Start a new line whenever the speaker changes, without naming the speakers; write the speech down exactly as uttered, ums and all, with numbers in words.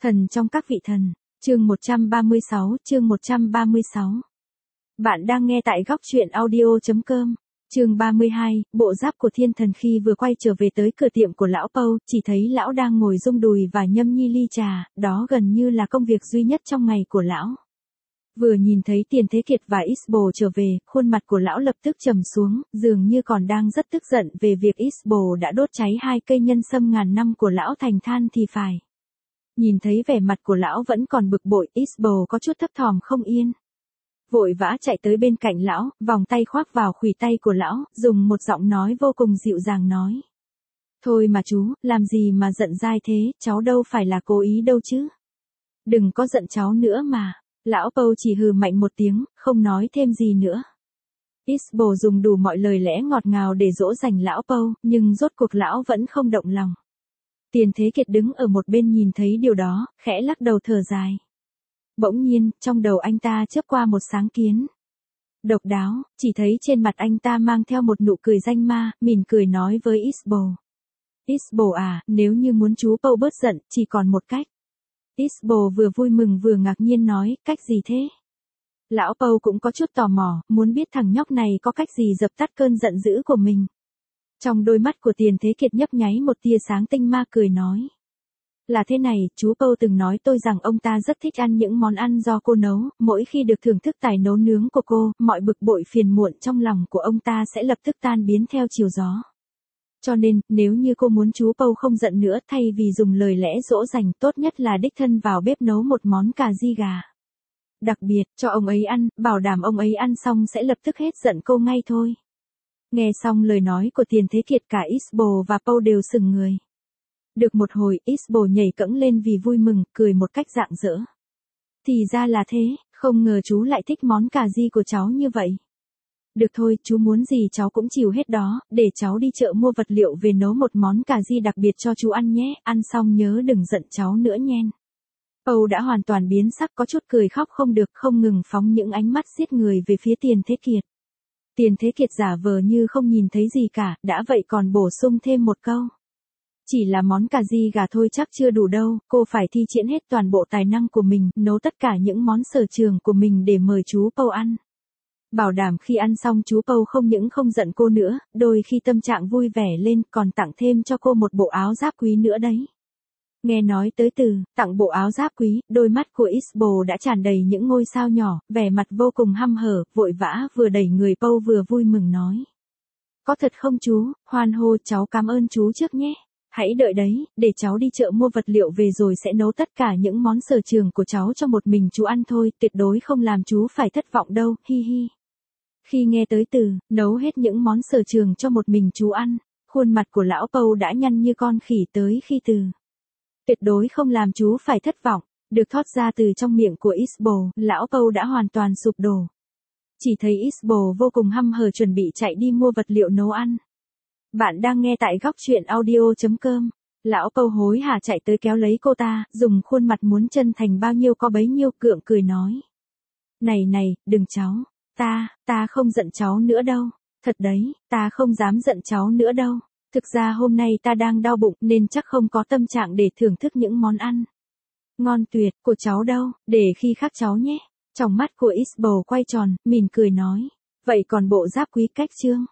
Thần trong các vị thần, chương một trăm ba mươi sáu, chương một trăm ba mươi sáu. Bạn đang nghe tại góc truyện audio chấm com. Chương ba mươi hai, bộ giáp của thiên thần. Khi vừa quay trở về tới cửa tiệm của lão Pâu, chỉ thấy lão đang ngồi rung đùi và nhâm nhi ly trà, đó gần như là công việc duy nhất trong ngày của lão. Vừa nhìn thấy Tiền Thế Kiệt và Isbo trở về, khuôn mặt của lão lập tức trầm xuống, dường như còn đang rất tức giận về việc Isbo đã đốt cháy hai cây nhân sâm ngàn năm của lão thành than thì phải. Nhìn thấy vẻ mặt của lão vẫn còn bực bội, Isbo có chút thấp thỏm không yên. Vội vã chạy tới bên cạnh lão, vòng tay khoác vào khuỷu tay của lão, dùng một giọng nói vô cùng dịu dàng nói. Thôi mà chú, làm gì mà giận dai thế, cháu đâu phải là cố ý đâu chứ. Đừng có giận cháu nữa mà. Lão Pâu chỉ hừ mạnh một tiếng, không nói thêm gì nữa. Isbo dùng đủ mọi lời lẽ ngọt ngào để dỗ dành lão Pâu, nhưng rốt cuộc lão vẫn không động lòng. Tiền Thế Kiệt đứng ở một bên nhìn thấy điều đó, khẽ lắc đầu thở dài. Bỗng nhiên, trong đầu anh ta chớp qua một sáng kiến. Độc đáo, chỉ thấy trên mặt anh ta mang theo một nụ cười danh ma, mỉm cười nói với Isbo. Isbo à, nếu như muốn chú Pâu bớt giận, chỉ còn một cách. Isbo vừa vui mừng vừa ngạc nhiên nói, cách gì thế? Lão Pâu cũng có chút tò mò, muốn biết thằng nhóc này có cách gì dập tắt cơn giận dữ của mình. Trong đôi mắt của Tiền Thế Kiệt nhấp nháy một tia sáng tinh ma cười nói. Là thế này, chú Pâu từng nói tôi rằng ông ta rất thích ăn những món ăn do cô nấu, mỗi khi được thưởng thức tài nấu nướng của cô, mọi bực bội phiền muộn trong lòng của ông ta sẽ lập tức tan biến theo chiều gió. Cho nên, nếu như cô muốn chú Pâu không giận nữa, thay vì dùng lời lẽ dỗ dành, tốt nhất là đích thân vào bếp nấu một món cà ri gà. Đặc biệt, cho ông ấy ăn, bảo đảm ông ấy ăn xong sẽ lập tức hết giận cô ngay thôi. Nghe xong lời nói của Tiền Thế Kiệt, cả Isbo và Pâu đều sững người. Được một hồi, Isbo nhảy cẫng lên vì vui mừng, cười một cách rạng rỡ. Thì ra là thế, không ngờ chú lại thích món cà ri của cháu như vậy. Được thôi, chú muốn gì cháu cũng chịu hết đó, để cháu đi chợ mua vật liệu về nấu một món cà ri đặc biệt cho chú ăn nhé, ăn xong nhớ đừng giận cháu nữa nhen. Pâu đã hoàn toàn biến sắc, có chút cười khóc không được, không ngừng phóng những ánh mắt giết người về phía Tiền Thế Kiệt. Tiền Thế Kiệt giả vờ như không nhìn thấy gì cả, đã vậy còn bổ sung thêm một câu. Chỉ là món cà ri gà thôi chắc chưa đủ đâu, cô phải thi triển hết toàn bộ tài năng của mình, nấu tất cả những món sở trường của mình để mời chú Pâu ăn. Bảo đảm khi ăn xong chú Pâu không những không giận cô nữa, đôi khi tâm trạng vui vẻ lên còn tặng thêm cho cô một bộ áo giáp quý nữa đấy. Nghe nói tới từ, tặng bộ áo giáp quý, đôi mắt của Isbo đã tràn đầy những ngôi sao nhỏ, vẻ mặt vô cùng hăm hở, vội vã vừa đẩy người Pâu vừa vui mừng nói. Có thật không chú, hoan hô, cháu cảm ơn chú trước nhé. Hãy đợi đấy, để cháu đi chợ mua vật liệu về rồi sẽ nấu tất cả những món sở trường của cháu cho một mình chú ăn thôi, tuyệt đối không làm chú phải thất vọng đâu, hi hi. Khi nghe tới từ, nấu hết những món sở trường cho một mình chú ăn, khuôn mặt của lão Pâu đã nhăn như con khỉ tới khi từ. Tuyệt đối không làm chú phải thất vọng, được thoát ra từ trong miệng của Isbo, lão Pâu đã hoàn toàn sụp đổ. Chỉ thấy Isbo vô cùng hăm hở chuẩn bị chạy đi mua vật liệu nấu ăn. Bạn đang nghe tại góc truyện audio chấm com. Lão Pâu hối hả chạy tới kéo lấy cô ta, dùng khuôn mặt muốn chân thành bao nhiêu có bấy nhiêu, gượng cười nói. Này này, đừng cháu, ta, ta không giận cháu nữa đâu, thật đấy, ta không dám giận cháu nữa đâu. Thực ra hôm nay ta đang đau bụng nên chắc không có tâm trạng để thưởng thức những món ăn ngon tuyệt của cháu đâu, để khi khác cháu nhé. Trong mắt của Isbo quay tròn, mỉm cười nói. Vậy còn bộ giáp quý cách chương?